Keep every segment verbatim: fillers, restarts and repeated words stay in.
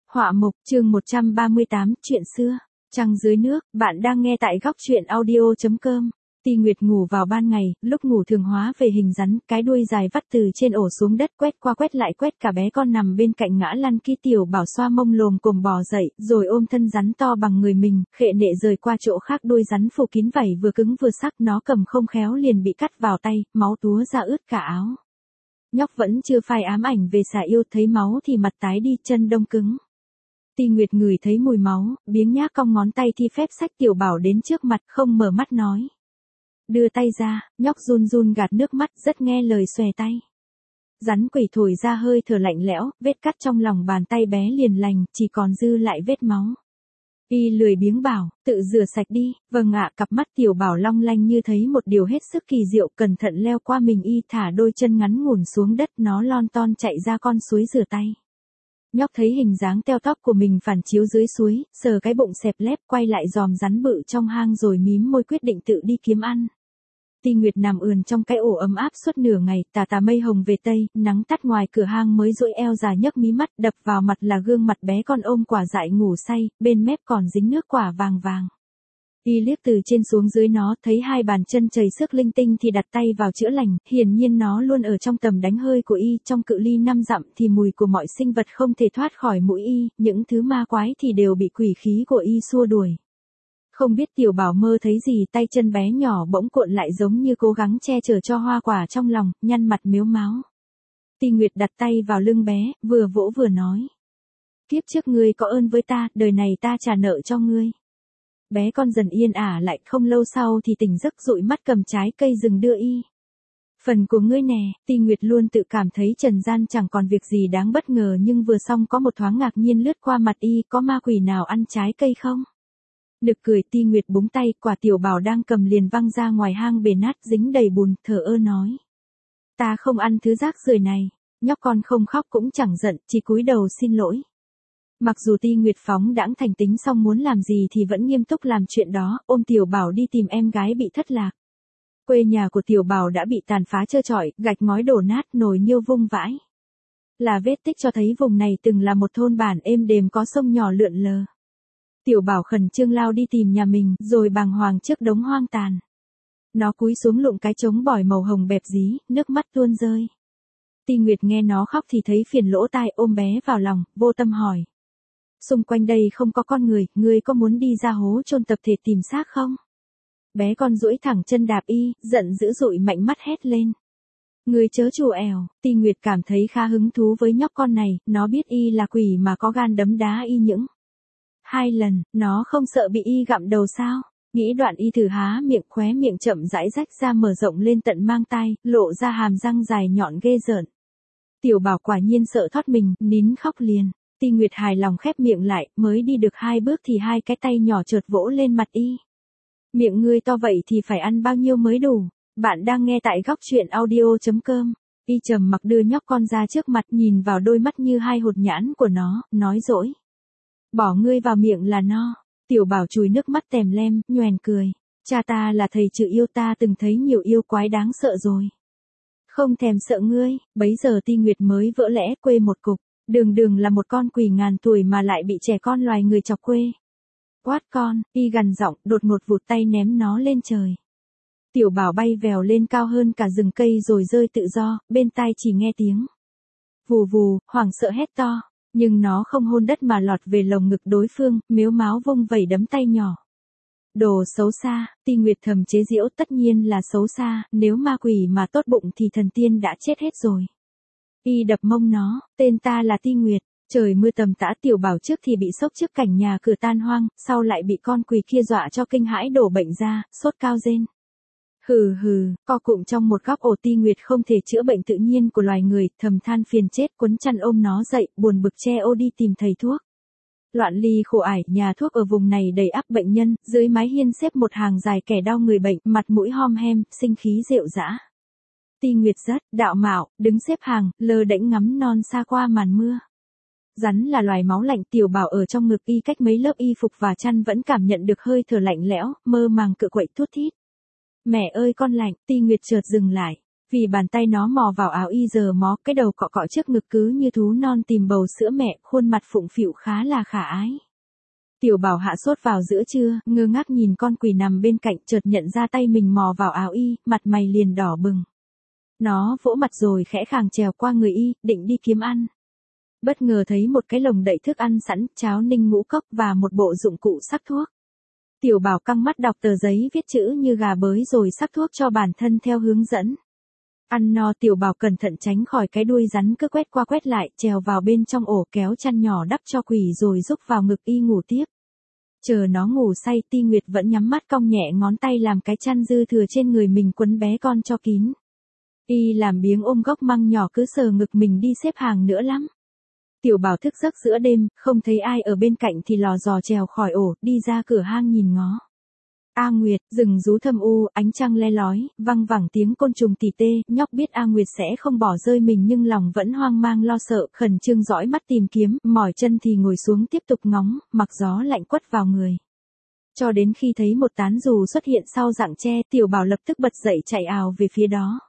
Họa mục chương một trăm ba mươi tám, chuyện xưa. Trăng dưới nước, bạn đang nghe tại góc truyện audio.com. Ti Nguyệt ngủ vào ban ngày, lúc ngủ thường hóa về hình rắn, cái đuôi dài vắt từ trên ổ xuống đất quét qua quét lại quét cả bé con nằm bên cạnh ngã lăn ký Tiểu Bảo xoa mông lồm cồm bò dậy, rồi ôm thân rắn to bằng người mình, khệ nệ rời qua chỗ khác đuôi rắn phủ kín vảy vừa cứng vừa sắc nó cầm không khéo liền bị cắt vào tay, máu túa ra ướt cả áo. Nhóc vẫn chưa phai ám ảnh về xà yêu thấy máu thì mặt tái đi chân đông cứng. Ti Nguyệt ngửi thấy mùi máu, biếng nhác cong ngón tay thi phép xách Tiểu Bảo đến trước mặt không mở mắt nói. Đưa tay ra, nhóc run run gạt nước mắt rất nghe lời xòe tay. Rắn quỷ thổi ra hơi thở lạnh lẽo, vết cắt trong lòng bàn tay bé liền lành, chỉ còn dư lại vết máu. Y lười biếng bảo, tự rửa sạch đi, vâng ạ. Cặp mắt Tiểu Bảo long lanh như thấy một điều hết sức kỳ diệu, cẩn thận leo qua mình y thả đôi chân ngắn ngủn xuống đất nó lon ton chạy ra con suối rửa tay. Nhóc thấy hình dáng teo tóp của mình phản chiếu dưới suối, sờ cái bụng xẹp lép quay lại dòm rắn bự trong hang rồi mím môi quyết định tự đi kiếm ăn. Ti Nguyệt nằm ườn trong cái ổ ấm áp suốt nửa ngày, tà tà mây hồng về tây, nắng tắt ngoài cửa hang mới duỗi eo già nhấc mí mắt, đập vào mặt là gương mặt bé con ôm quả dại ngủ say, bên mép còn dính nước quả vàng vàng. Y liếc từ trên xuống dưới nó, thấy hai bàn chân chảy xước linh tinh thì đặt tay vào chữa lành, hiển nhiên nó luôn ở trong tầm đánh hơi của Y, trong cự ly năm dặm thì mùi của mọi sinh vật không thể thoát khỏi mũi Y, những thứ ma quái thì đều bị quỷ khí của Y xua đuổi. Không biết Tiểu Bảo mơ thấy gì, tay chân bé nhỏ bỗng cuộn lại giống như cố gắng che chở cho hoa quả trong lòng, nhăn mặt mếu máo. Ti Nguyệt đặt tay vào lưng bé, vừa vỗ vừa nói. Kiếp trước ngươi có ơn với ta, đời này ta trả nợ cho ngươi. Bé con dần yên ả lại, không lâu sau thì tỉnh giấc dụi mắt cầm trái cây rừng đưa Y. Phần của ngươi nè. Ti Nguyệt luôn tự cảm thấy trần gian chẳng còn việc gì đáng bất ngờ nhưng vừa xong có một thoáng ngạc nhiên lướt qua mặt Y, có ma quỷ nào ăn trái cây không? Nực cười Ti Nguyệt búng tay, quả Tiểu Bảo đang cầm liền văng ra ngoài hang bể nát dính đầy bùn, thở ơ nói. Ta không ăn thứ rác rưởi này. Nhóc con không khóc cũng chẳng giận, chỉ cúi đầu xin lỗi. Mặc dù Ti Nguyệt phóng đãng thành tính xong muốn làm gì thì vẫn nghiêm túc làm chuyện đó, ôm Tiểu Bảo đi tìm em gái bị thất lạc. Quê nhà của Tiểu Bảo đã bị tàn phá trơ trọi, gạch ngói đổ nát, nồi niêu vung vãi. Là vết tích cho thấy vùng này từng là một thôn bản êm đềm có sông nhỏ lượn lờ. Tiểu Bảo khẩn trương lao đi tìm nhà mình, rồi bàng hoàng trước đống hoang tàn. Nó cúi xuống lụng cái trống bỏi màu hồng bẹp dí, nước mắt tuôn rơi. Ti Nguyệt nghe nó khóc thì thấy phiền lỗ tai, ôm bé vào lòng, vô tâm hỏi. Xung quanh đây không có con người, ngươi có muốn đi ra hố chôn tập thể tìm xác không? Bé con duỗi thẳng chân đạp Y, giận dữ dội mạnh mắt hét lên. Ngươi chớ trù ẻo. Ti Nguyệt cảm thấy khá hứng thú với nhóc con này, nó biết Y là quỷ mà có gan đấm đá Y những hai lần, nó không sợ bị Y gặm đầu sao? Nghĩ đoạn Y thử há miệng, khóe miệng chậm rãi rách ra mở rộng lên tận mang tai, lộ ra hàm răng dài nhọn ghê rợn. Tiểu Bảo quả nhiên sợ thoát mình, nín khóc liền. Ti Nguyệt hài lòng khép miệng lại, mới đi được hai bước thì hai cái tay nhỏ chợt vỗ lên mặt Y. Miệng ngươi to vậy thì phải ăn bao nhiêu mới đủ? Bạn đang nghe tại góc truyện audio.com. Y trầm mặc đưa nhóc con ra trước mặt, nhìn vào đôi mắt như hai hột nhãn của nó, nói dỗi. Bỏ ngươi vào miệng là no. Tiểu Bảo chùi nước mắt tèm lem, nhoẻn cười. Cha ta là thầy trừ yêu, ta từng thấy nhiều yêu quái đáng sợ rồi. Không thèm sợ ngươi. Bấy giờ Ti Nguyệt mới vỡ lẽ quê một cục. Đường đường là một con quỷ ngàn tuổi mà lại bị trẻ con loài người chọc quê. Quát con, Y gằn giọng, đột ngột vụt tay ném nó lên trời. Tiểu Bảo bay vèo lên cao hơn cả rừng cây rồi rơi tự do, bên tai chỉ nghe tiếng. Vù vù, hoảng sợ hét to. Nhưng nó không hôn đất mà lọt về lồng ngực đối phương, mếu máo vung vẩy đấm tay nhỏ. Đồ xấu xa. Ti Nguyệt thầm chế giễu, tất nhiên là xấu xa, nếu ma quỷ mà tốt bụng thì thần tiên đã chết hết rồi. Y đập mông nó, tên ta là Ti Nguyệt. Trời mưa tầm tã. Tiểu Bảo trước thì bị sốc trước cảnh nhà cửa tan hoang, sau lại bị con quỷ kia dọa cho kinh hãi đổ bệnh ra, sốt cao rên. Hừ hừ, co cụm trong một góc ổ. Ti Nguyệt không thể chữa bệnh tự nhiên của loài người, thầm than phiền chết, quấn chăn ôm nó dậy, buồn bực che ô đi tìm thầy thuốc. Loạn ly khổ ải, nhà thuốc ở vùng này đầy ắp bệnh nhân, dưới mái hiên xếp một hàng dài kẻ đau người bệnh, mặt mũi hom hem, sinh khí rệu rã. Ti Nguyệt rất đạo mạo, đứng xếp hàng, lơ đễnh ngắm non xa qua màn mưa. Rắn là loài máu lạnh. Tiểu Bảo ở trong ngực Y cách mấy lớp y phục và chăn vẫn cảm nhận được hơi thở lạnh lẽo, mơ màng cựa quậy thút thít. Mẹ ơi con lạnh. Ti Nguyệt chợt dừng lại. Vì bàn tay nó mò vào áo y giờ mó, cái đầu cọ cọ trước ngực cứ như thú non tìm bầu sữa mẹ, khuôn mặt phụng phịu khá là khả ái. Tiểu Bảo hạ sốt vào giữa trưa, ngơ ngác nhìn con quỷ nằm bên cạnh, chợt nhận ra tay mình mò vào áo y, mặt mày liền đỏ bừng. Nó vỗ mặt rồi khẽ khàng trèo qua người y, định đi kiếm ăn. Bất ngờ thấy một cái lồng đậy thức ăn sẵn, cháo ninh ngũ cốc và một bộ dụng cụ sắc thuốc. Tiểu Bảo căng mắt đọc tờ giấy viết chữ như gà bới rồi sắc thuốc cho bản thân theo hướng dẫn. Ăn no Tiểu Bảo cẩn thận tránh khỏi cái đuôi rắn cứ quét qua quét lại, trèo vào bên trong ổ kéo chăn nhỏ đắp cho quỷ rồi rúc vào ngực y ngủ tiếp. Chờ nó ngủ say, Ti Nguyệt vẫn nhắm mắt cong nhẹ ngón tay làm cái chăn dư thừa trên người mình quấn bé con cho kín. Y làm biếng ôm góc măng nhỏ cứ sờ ngực mình đi xếp hàng nữa lắm. Tiểu Bảo thức giấc giữa đêm, không thấy ai ở bên cạnh thì lò dò trèo khỏi ổ, đi ra cửa hang nhìn ngó. A Nguyệt, rừng rú thâm u, ánh trăng le lói, văng vẳng tiếng côn trùng tỉ tê, nhóc biết A Nguyệt sẽ không bỏ rơi mình nhưng lòng vẫn hoang mang lo sợ, khẩn trương dõi mắt tìm kiếm, mỏi chân thì ngồi xuống tiếp tục ngóng, mặc gió lạnh quất vào người. Cho đến khi thấy một tán dù xuất hiện sau rặng tre, Tiểu Bảo lập tức bật dậy chạy ào về phía đó.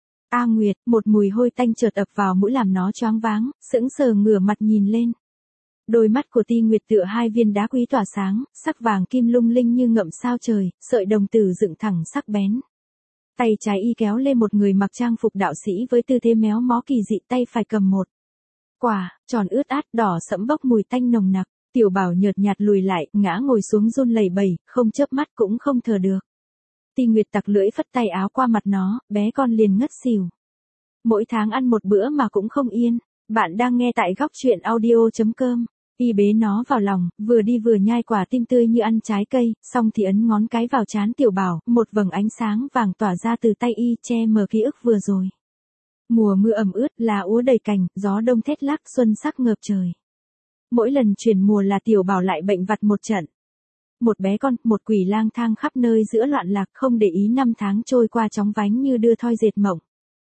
A Nguyệt, một mùi hôi tanh chợt ập vào mũi làm nó choáng váng, sững sờ ngửa mặt nhìn lên. Đôi mắt của Ti Nguyệt tựa hai viên đá quý tỏa sáng, sắc vàng kim lung linh như ngậm sao trời, sợi đồng tử dựng thẳng sắc bén. Tay trái y kéo lên một người mặc trang phục đạo sĩ với tư thế méo mó kỳ dị, tay phải cầm một quả, tròn ướt át đỏ sẫm bốc mùi tanh nồng nặc. Tiểu Bảo nhợt nhạt lùi lại, ngã ngồi xuống run lẩy bẩy, không chớp mắt cũng không thở được. Ti Nguyệt tặc lưỡi phất tay áo qua mặt nó, bé con liền ngất xỉu. Mỗi tháng ăn một bữa mà cũng không yên. Bạn đang nghe tại góc truyện audio chấm com. Y bế nó vào lòng, vừa đi vừa nhai quả tim tươi như ăn trái cây, xong thì ấn ngón cái vào trán Tiểu Bảo, một vầng ánh sáng vàng tỏa ra từ tay y che mờ ký ức vừa rồi. Mùa mưa ẩm ướt, lá úa đầy cành, gió đông thét lác, xuân sắc ngập trời. Mỗi lần chuyển mùa là Tiểu Bảo lại bệnh vặt một trận. Một bé con, một quỷ lang thang khắp nơi giữa loạn lạc, không để ý năm tháng trôi qua chóng vánh như đưa thoi dệt mộng.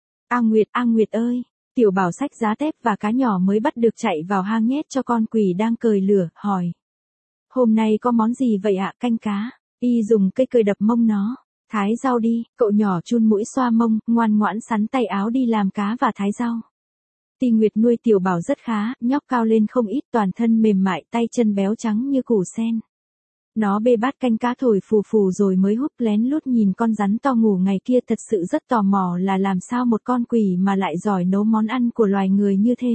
A Nguyệt, A Nguyệt ơi! Tiểu Bảo xách giá tép và cá nhỏ mới bắt được chạy vào hang nhét cho con quỷ đang cời lửa, hỏi. Hôm nay có món gì vậy ạ? Canh cá. Y dùng cây cời đập mông nó. Thái rau đi, cậu nhỏ chun mũi xoa mông, ngoan ngoãn sắn tay áo đi làm cá và thái rau. Ti Nguyệt nuôi Tiểu Bảo rất khá, nhóc cao lên không ít, toàn thân mềm mại, tay chân béo trắng như củ sen. Nó bê bát canh cá thổi phù phù rồi mới húp lén lút nhìn con rắn to ngủ ngày kia, thật sự rất tò mò là làm sao một con quỷ mà lại giỏi nấu món ăn của loài người như thế.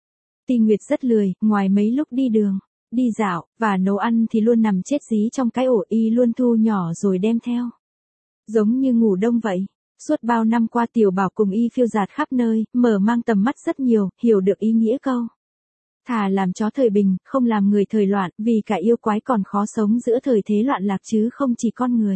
Ti Nguyệt rất lười, ngoài mấy lúc đi đường, đi dạo, và nấu ăn thì luôn nằm chết dí trong cái ổ, y luôn thu nhỏ rồi đem theo. Giống như ngủ đông vậy. Suốt bao năm qua Tiểu Bảo cùng y phiêu dạt khắp nơi, mở mang tầm mắt rất nhiều, hiểu được ý nghĩa câu. Thà làm chó thời bình, không làm người thời loạn, vì cả yêu quái còn khó sống giữa thời thế loạn lạc chứ không chỉ con người.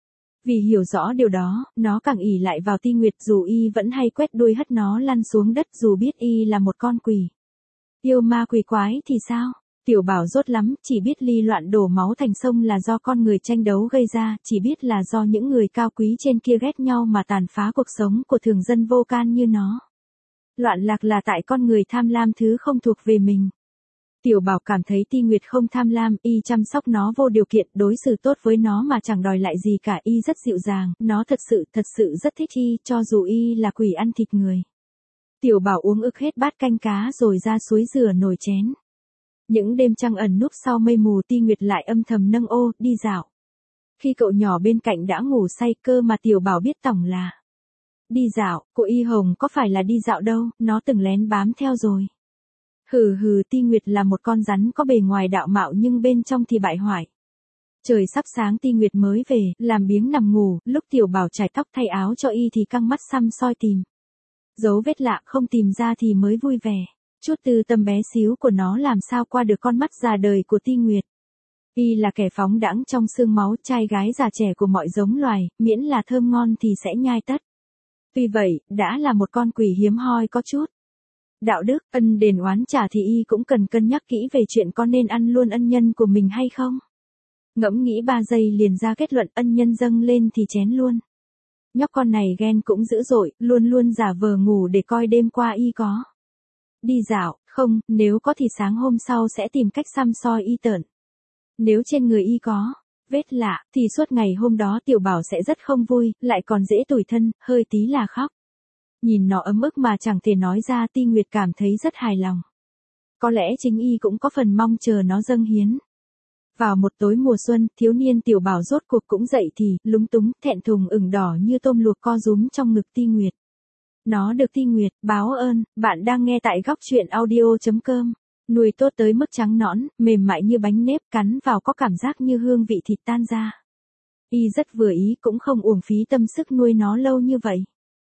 Vì hiểu rõ điều đó, nó càng ỷ lại vào Ti Nguyệt, dù y vẫn hay quét đuôi hất nó lăn xuống đất, dù biết y là một con quỷ. Yêu ma quỷ quái thì sao? Tiểu Bảo dốt lắm, chỉ biết ly loạn đổ máu thành sông là do con người tranh đấu gây ra, chỉ biết là do những người cao quý trên kia ghét nhau mà tàn phá cuộc sống của thường dân vô can như nó. Loạn lạc là tại con người tham lam thứ không thuộc về mình. Tiểu Bảo cảm thấy Ti Nguyệt không tham lam, y chăm sóc nó vô điều kiện, đối xử tốt với nó mà chẳng đòi lại gì cả, y rất dịu dàng, nó thật sự, thật sự rất thích y, cho dù y là quỷ ăn thịt người. Tiểu Bảo uống ực hết bát canh cá rồi ra suối rửa nồi chén. Những đêm trăng ẩn núp sau mây mù, Ti Nguyệt lại âm thầm nâng ô, đi dạo. Khi cậu nhỏ bên cạnh đã ngủ say, cơ mà Tiểu Bảo biết tổng là đi dạo, cô Y Hồng có phải là đi dạo đâu, nó từng lén bám theo rồi. Hừ hừ, Ti Nguyệt là một con rắn có bề ngoài đạo mạo nhưng bên trong thì bại hoại. Trời sắp sáng Ti Nguyệt mới về, làm biếng nằm ngủ, lúc Tiểu Bảo chải tóc thay áo cho y thì căng mắt săm soi tìm. Dấu vết lạ không tìm ra thì mới vui vẻ. Chút tư tâm bé xíu của nó làm sao qua được con mắt già đời của Ti Nguyệt. Y là kẻ phóng đãng trong xương máu, trai gái già trẻ của mọi giống loài, miễn là thơm ngon thì sẽ nhai tất. Tuy vậy, đã là một con quỷ hiếm hoi có chút đạo đức, ân đền oán trả thì y cũng cần cân nhắc kỹ về chuyện có nên ăn luôn ân nhân của mình hay không. Ngẫm nghĩ ba giây liền ra kết luận, ân nhân dâng lên thì chén luôn. Nhóc con này ghen cũng dữ dội, luôn luôn giả vờ ngủ để coi đêm qua y có đi dạo, không, nếu có thì sáng hôm sau sẽ tìm cách xăm soi y tợn. Nếu trên người y có vết lạ, thì suốt ngày hôm đó Tiểu Bảo sẽ rất không vui, lại còn dễ tủi thân, hơi tí là khóc. Nhìn nó ấm ức mà chẳng thể nói ra, Ti Nguyệt cảm thấy rất hài lòng. Có lẽ chính y cũng có phần mong chờ nó dâng hiến. Vào một tối mùa xuân, thiếu niên tiểu bảo rốt cuộc cũng dậy thì, lúng túng, thẹn thùng ửng đỏ như tôm luộc co rúm trong ngực Ti Nguyệt. Nó được Ti Nguyệt báo ơn, bạn đang nghe tại góc truyện audio chấm com. Nuôi tốt tới mức trắng nõn, mềm mại như bánh nếp, cắn vào có cảm giác như hương vị thịt tan ra. Y rất vừa ý, cũng không uổng phí tâm sức nuôi nó lâu như vậy.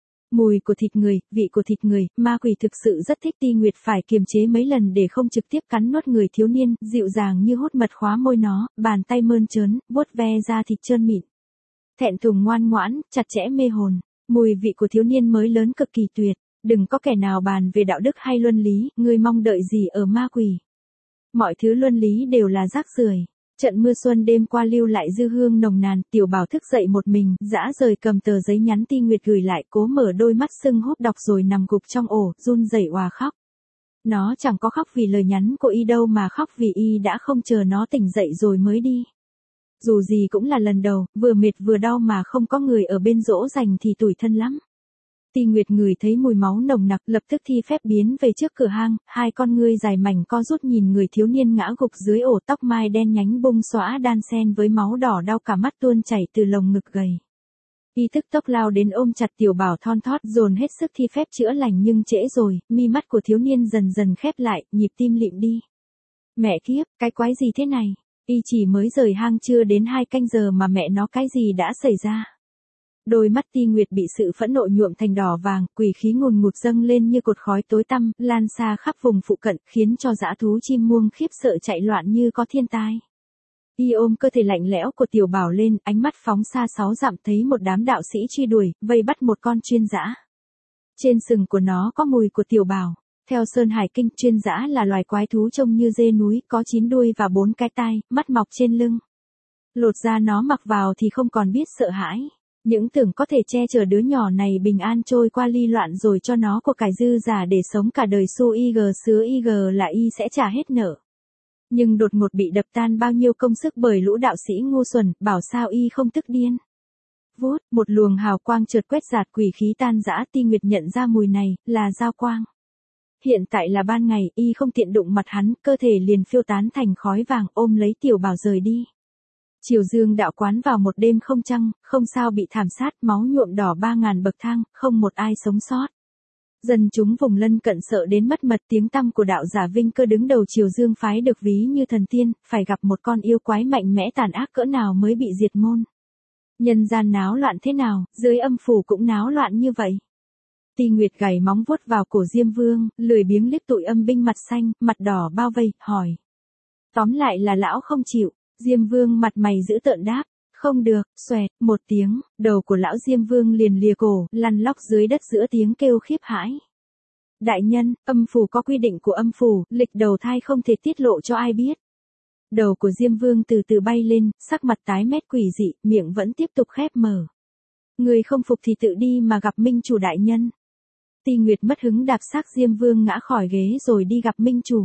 Mùi của thịt người, vị của thịt người, ma quỷ thực sự rất thích. Ti Nguyệt phải kiềm chế mấy lần để không trực tiếp cắn nuốt người thiếu niên, dịu dàng như hút mật khóa môi nó, bàn tay mơn trớn, vuốt ve da thịt trơn mịn. Thẹn thùng ngoan ngoãn, chặt chẽ mê hồn. Mùi vị của thiếu niên mới lớn cực kỳ tuyệt. Đừng có kẻ nào bàn về đạo đức hay luân lý, ngươi mong đợi gì ở ma quỷ. Mọi thứ luân lý đều là rác rưởi. Trận mưa xuân đêm qua lưu lại dư hương nồng nàn, tiểu bảo thức dậy một mình, dã rời cầm tờ giấy nhắn Ti Nguyệt gửi lại, cố mở đôi mắt sưng húp đọc rồi nằm gục trong ổ, run rẩy òa khóc. Nó chẳng có khóc vì lời nhắn của y đâu, mà khóc vì y đã không chờ nó tỉnh dậy rồi mới đi. Dù gì cũng là lần đầu, vừa mệt vừa đau mà không có người ở bên dỗ dành thì tủi thân lắm. Ti Nguyệt ngửi thấy mùi máu nồng nặc, lập tức thi phép biến về trước cửa hang, hai con ngươi dài mảnh co rút nhìn người thiếu niên ngã gục dưới ổ, tóc mai đen nhánh bung xõa đan xen với máu đỏ đau cả mắt tuôn chảy từ lồng ngực gầy. Y tức tốc lao đến ôm chặt tiểu bảo thon thót, dồn hết sức thi phép chữa lành, nhưng trễ rồi, mi mắt của thiếu niên dần dần khép lại, nhịp tim lịm đi. Mẹ kiếp, cái quái gì thế này? Y chỉ mới rời hang chưa đến hai canh giờ mà mẹ nó cái gì đã xảy ra? Đôi mắt Ti Nguyệt bị sự phẫn nộ nhuộm thành đỏ vàng, quỷ khí ngùn ngụt dâng lên như cột khói tối tăm, lan xa khắp vùng phụ cận, khiến cho dã thú chim muông khiếp sợ chạy loạn như có thiên tai. Y ôm cơ thể lạnh lẽo của tiểu bảo lên, ánh mắt phóng xa sáu dặm, thấy một đám đạo sĩ truy đuổi, vây bắt một con chuyên dã. Trên sừng của nó có mùi của tiểu bảo. Theo Sơn Hải Kinh, chuyên dã là loài quái thú trông như dê núi, có chín đuôi và bốn cái tai, mắt mọc trên lưng. Lột da nó mặc vào thì không còn biết sợ hãi. Những tưởng có thể che chở đứa nhỏ này bình an trôi qua ly loạn rồi cho nó của cải dư giả để sống cả đời, su ig sứa ig là y sẽ trả hết nợ. Nhưng đột ngột bị đập tan bao nhiêu công sức bởi lũ đạo sĩ ngu xuẩn, bảo sao y không tức điên. Vút, một luồng hào quang chợt quét dạt, quỷ khí tan rã. Ti Nguyệt nhận ra mùi này, là giao quang. Hiện tại là ban ngày, y không tiện đụng mặt hắn, cơ thể liền phiêu tán thành khói vàng, ôm lấy tiểu bảo rời đi. Chiều dương đạo quán vào một đêm không trăng, không sao bị thảm sát, máu nhuộm đỏ ba ngàn bậc thang, không một ai sống sót. Dân chúng vùng lân cận sợ đến mất mật, tiếng tăm của đạo giả Vinh Cơ đứng đầu Chiều Dương phái được ví như thần tiên, phải gặp một con yêu quái mạnh mẽ tàn ác cỡ nào mới bị diệt môn. Nhân gian náo loạn thế nào, dưới âm phủ cũng náo loạn như vậy. Ti Nguyệt gảy móng vuốt vào cổ Diêm Vương, lười biếng liếc tụi âm binh mặt xanh, mặt đỏ bao vây, hỏi. Tóm lại là lão không chịu. Diêm Vương mặt mày dữ tợn đáp, không được, xoẹt, một tiếng, đầu của lão Diêm Vương liền lìa cổ, lăn lóc dưới đất giữa tiếng kêu khiếp hãi. Đại nhân, âm phủ có quy định của âm phủ, lịch đầu thai không thể tiết lộ cho ai biết. Đầu của Diêm Vương từ từ bay lên, sắc mặt tái mét quỷ dị, miệng vẫn tiếp tục khép mở. Người không phục thì tự đi mà gặp Minh Chủ đại nhân. Ti Nguyệt mất hứng đạp xác Diêm Vương ngã khỏi ghế rồi đi gặp Minh Chủ.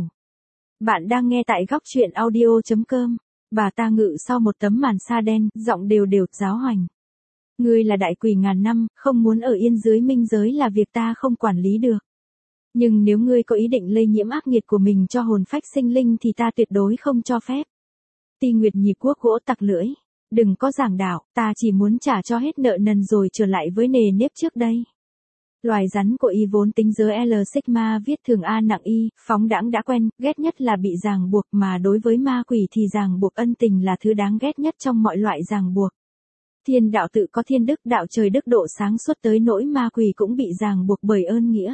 Bạn đang nghe tại góc truyện audio chấm com. Bà ta ngự sau một tấm màn sa đen, giọng đều đều, giáo hoành. Ngươi là đại quỷ ngàn năm, không muốn ở yên dưới minh giới là việc ta không quản lý được. Nhưng nếu ngươi có ý định lây nhiễm ác nghiệt của mình cho hồn phách sinh linh thì ta tuyệt đối không cho phép. Ti Nguyệt nhịp cuốc gỗ tặc lưỡi. Đừng có giảng đạo, ta chỉ muốn trả cho hết nợ nần rồi trở lại với nề nếp trước đây. Loài rắn của y vốn tính giới L Sigma viết thường A nặng y, phóng đãng đã quen, ghét nhất là bị ràng buộc, mà đối với ma quỷ thì ràng buộc ân tình là thứ đáng ghét nhất trong mọi loại ràng buộc. Thiên đạo tự có thiên đức, đạo trời đức độ sáng suốt tới nỗi ma quỷ cũng bị ràng buộc bởi ơn nghĩa.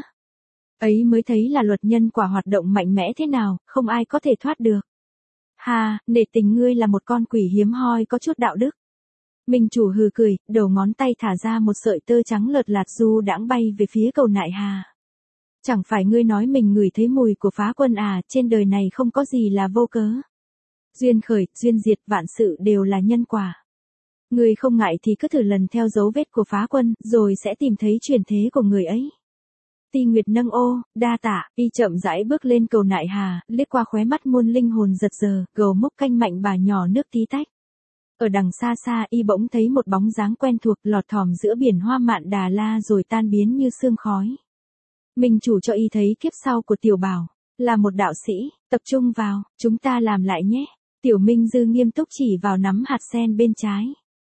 Ấy mới thấy là luật nhân quả hoạt động mạnh mẽ thế nào, không ai có thể thoát được. Ha, nể tình ngươi là một con quỷ hiếm hoi có chút đạo đức. Minh Chủ hừ cười, đầu ngón tay thả ra một sợi tơ trắng lợt lạt du đãng bay về phía cầu nại hà. Chẳng phải ngươi nói mình ngửi thấy mùi của phá quân à, trên đời này không có gì là vô cớ. Duyên khởi, duyên diệt, vạn sự đều là nhân quả. Ngươi không ngại thì cứ thử lần theo dấu vết của phá quân, rồi sẽ tìm thấy truyền thế của người ấy. Ti Nguyệt nâng ô, đa tạ, y chậm rãi bước lên cầu nại hà, liếc qua khóe mắt muôn linh hồn giật giờ, gầu mốc canh mạnh bà nhỏ nước tí tách. Ở đằng xa xa y bỗng thấy một bóng dáng quen thuộc lọt thỏm giữa biển hoa mạn Đà La rồi tan biến như sương khói. Minh chủ cho y thấy kiếp sau của Tiểu Bảo, là một đạo sĩ, tập trung vào, chúng ta làm lại nhé. Tiểu Minh Dư nghiêm túc chỉ vào nắm hạt sen bên trái.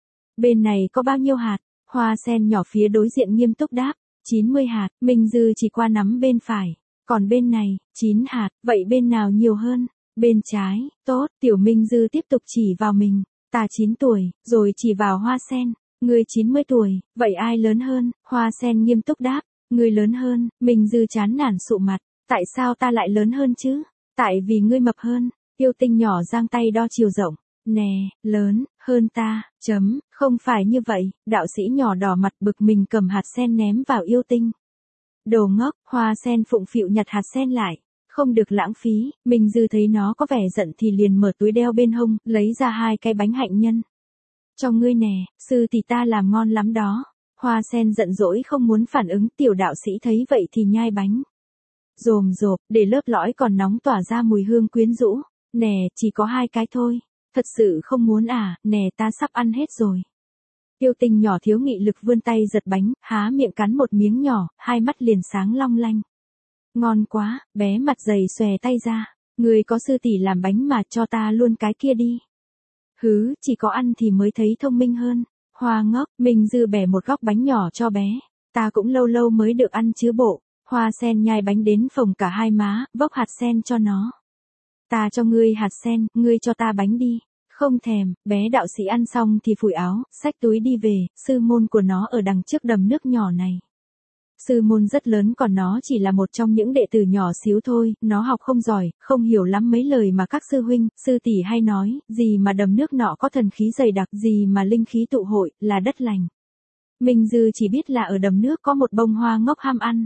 Bên này có bao nhiêu hạt? Hoa sen nhỏ phía đối diện nghiêm túc đáp, chín mươi hạt, Minh Dư chỉ qua nắm bên phải. Còn bên này, chín hạt, vậy bên nào nhiều hơn? Bên trái, tốt, Tiểu Minh Dư tiếp tục chỉ vào mình. Ta chín tuổi, rồi chỉ vào hoa sen. Ngươi chín mươi tuổi, vậy ai lớn hơn? Hoa sen nghiêm túc đáp, ngươi lớn hơn. Minh Dư chán nản sụ mặt. Tại sao ta lại lớn hơn chứ? Tại vì ngươi mập hơn. Yêu tinh nhỏ giang tay đo chiều rộng. Nè, lớn, hơn ta, chấm, không phải như vậy. Đạo sĩ nhỏ đỏ mặt bực mình cầm hạt sen ném vào yêu tinh. Đồ ngốc, hoa sen phụng phịu nhặt hạt sen lại. Không được lãng phí, Minh Dư thấy nó có vẻ giận thì liền mở túi đeo bên hông, lấy ra hai cái bánh hạnh nhân. Cho ngươi nè, sư thì ta làm ngon lắm đó. Hoa sen giận dỗi không muốn phản ứng, tiểu đạo sĩ thấy vậy thì nhai bánh. Rồm rộp, để lớp lõi còn nóng tỏa ra mùi hương quyến rũ. Nè, chỉ có hai cái thôi. Thật sự không muốn à, nè ta sắp ăn hết rồi. Yêu tinh nhỏ thiếu nghị lực vươn tay giật bánh, há miệng cắn một miếng nhỏ, hai mắt liền sáng long lanh. Ngon quá, bé mặt dày xòe tay ra. Người có sư tỷ làm bánh mà cho ta luôn cái kia đi. Hứ, chỉ có ăn thì mới thấy thông minh hơn. Hoa ngốc, Minh Dư bẻ một góc bánh nhỏ cho bé. Ta cũng lâu lâu mới được ăn chứ bộ. Hoa sen nhai bánh đến phồng cả hai má, vốc hạt sen cho nó. Ta cho ngươi hạt sen, ngươi cho ta bánh đi. Không thèm, bé đạo sĩ ăn xong thì phủi áo, xách túi đi về, sư môn của nó ở đằng trước đầm nước nhỏ này. Sư môn rất lớn còn nó chỉ là một trong những đệ tử nhỏ xíu thôi, nó học không giỏi, không hiểu lắm mấy lời mà các sư huynh, sư tỷ hay nói, gì mà đầm nước nọ có thần khí dày đặc, gì mà linh khí tụ hội, là đất lành. Minh Dư chỉ biết là ở đầm nước có một bông hoa ngốc ham ăn.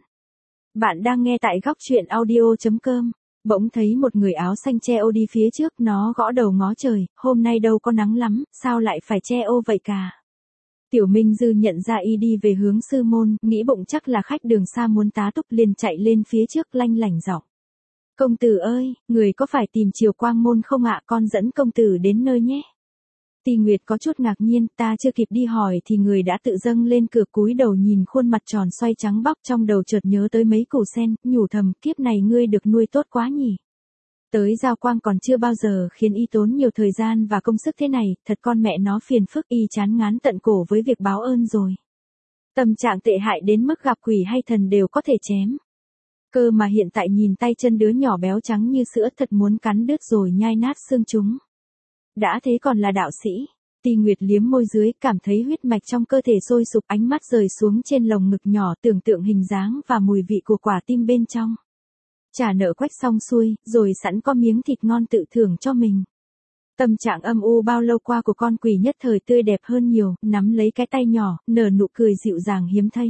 Bạn đang nghe tại góc truyện audio chấm com. Bỗng thấy một người áo xanh che ô đi phía trước, nó gõ đầu ngó trời, hôm nay đâu có nắng lắm, sao lại phải che ô vậy cả. Tiểu Minh Dư nhận ra y đi về hướng sư môn, nghĩ bụng chắc là khách đường xa muốn tá túc liền chạy lên phía trước lanh lảnh giọng. Công tử ơi, người có phải tìm Triều Quang môn không ạ, con dẫn công tử đến nơi nhé. Tì Nguyệt có chút ngạc nhiên, ta chưa kịp đi hỏi thì người đã tự dâng lên cửa cúi đầu nhìn khuôn mặt tròn xoay trắng bóc, trong đầu chợt nhớ tới mấy củ sen, nhủ thầm, kiếp này ngươi được nuôi tốt quá nhỉ. Tới Giao Quang còn chưa bao giờ khiến y tốn nhiều thời gian và công sức thế này, thật con mẹ nó phiền phức, y chán ngán tận cổ với việc báo ơn rồi. Tâm trạng tệ hại đến mức gặp quỷ hay thần đều có thể chém. Cơ mà hiện tại nhìn tay chân đứa nhỏ béo trắng như sữa thật muốn cắn đứt rồi nhai nát xương chúng. Đã thế còn là đạo sĩ. Tì Nguyệt liếm môi dưới, cảm thấy huyết mạch trong cơ thể sôi sục, ánh mắt rời xuống trên lồng ngực nhỏ, tưởng tượng hình dáng và mùi vị của quả tim bên trong. Trả nợ quách xong xuôi, rồi sẵn có miếng thịt ngon tự thưởng cho mình. Tâm trạng âm u bao lâu qua của con quỷ nhất thời tươi đẹp hơn nhiều, nắm lấy cái tay nhỏ, nở nụ cười dịu dàng hiếm thấy.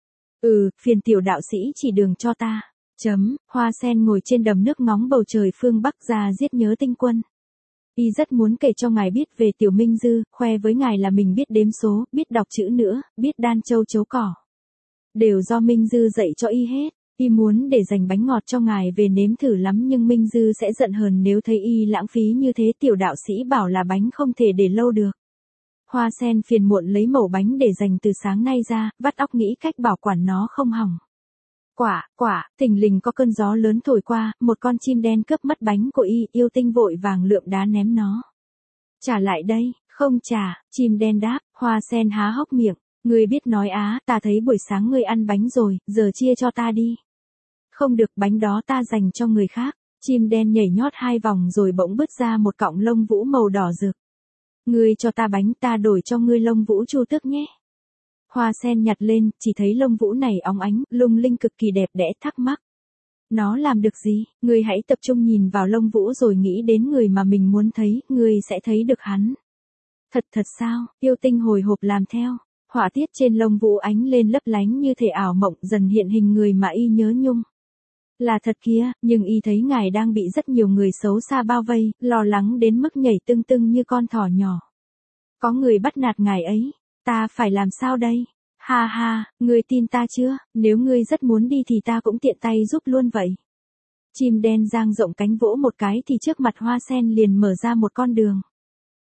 Ừ, phiền tiểu đạo sĩ chỉ đường cho ta. Chấm, Hoa sen ngồi trên đầm nước ngóng bầu trời phương Bắc ra giết nhớ tinh quân. Y rất muốn kể cho ngài biết về Tiểu Minh Dư, khoe với ngài là mình biết đếm số, biết đọc chữ nữa, biết đan châu chấu cỏ. Đều do Minh Dư dạy cho y hết. Y muốn để dành bánh ngọt cho ngài về nếm thử lắm nhưng Minh Dư sẽ giận hờn nếu thấy y lãng phí như thế. Tiểu đạo sĩ bảo là bánh không thể để lâu được. Hoa sen phiền muộn lấy mẩu bánh để dành từ sáng nay ra, vắt óc nghĩ cách bảo quản nó không hỏng. Quả, quả, thình lình có cơn gió lớn thổi qua, một con chim đen cướp mất bánh của y, yêu tinh vội vàng lượm đá ném nó. Trả lại đây, không trả, chim đen đáp, hoa sen há hốc miệng, ngươi biết nói á, ta thấy buổi sáng ngươi ăn bánh rồi, giờ chia cho ta đi. Không được, bánh đó ta dành cho người khác. Chim đen nhảy nhót hai vòng rồi bỗng bứt ra một cọng lông vũ màu đỏ rực. Ngươi cho ta bánh, ta đổi cho ngươi lông vũ chu tước nhé. Hoa sen nhặt lên, chỉ thấy lông vũ này óng ánh, lung linh cực kỳ đẹp đẽ, thắc mắc. Nó làm được gì? Ngươi hãy tập trung nhìn vào lông vũ rồi nghĩ đến người mà mình muốn thấy, ngươi sẽ thấy được hắn. Thật thật sao? Yêu tinh hồi hộp làm theo. Họa tiết trên lông vũ ánh lên lấp lánh như thể ảo mộng, dần hiện hình người mà y nhớ nhung. Là thật kia, nhưng y thấy ngài đang bị rất nhiều người xấu xa bao vây, lo lắng đến mức nhảy tưng tưng như con thỏ nhỏ. Có người bắt nạt ngài ấy, ta phải làm sao đây? Ha ha, ngươi tin ta chưa? Nếu ngươi rất muốn đi thì ta cũng tiện tay giúp luôn vậy. Chim đen dang rộng cánh vỗ một cái thì trước mặt hoa sen liền mở ra một con đường.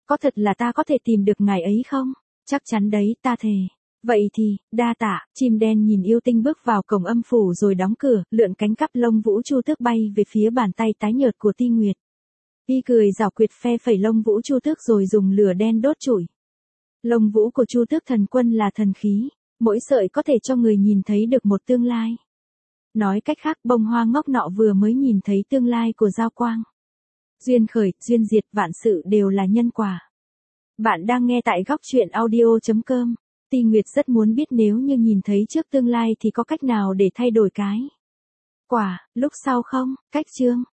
Có thật là ta có thể tìm được ngài ấy không? Chắc chắn đấy, ta thề. Vậy thì, đa tạ, chim đen nhìn yêu tinh bước vào cổng âm phủ rồi đóng cửa, lượn cánh cắp lông vũ chu tước bay về phía bàn tay tái nhợt của Ti Nguyệt. Y cười giảo quyệt phe phẩy lông vũ chu tước rồi dùng lửa đen đốt trụi. Lông vũ của chu tước thần quân là thần khí, mỗi sợi có thể cho người nhìn thấy được một tương lai. Nói cách khác, bông hoa ngốc nọ vừa mới nhìn thấy tương lai của Giao Quang. Duyên khởi, duyên diệt, vạn sự đều là nhân quả. Bạn đang nghe tại góc truyện audio chấm com. Ti Nguyệt rất muốn biết nếu như nhìn thấy trước tương lai thì có cách nào để thay đổi cái quả, lúc sau không? Cách chương.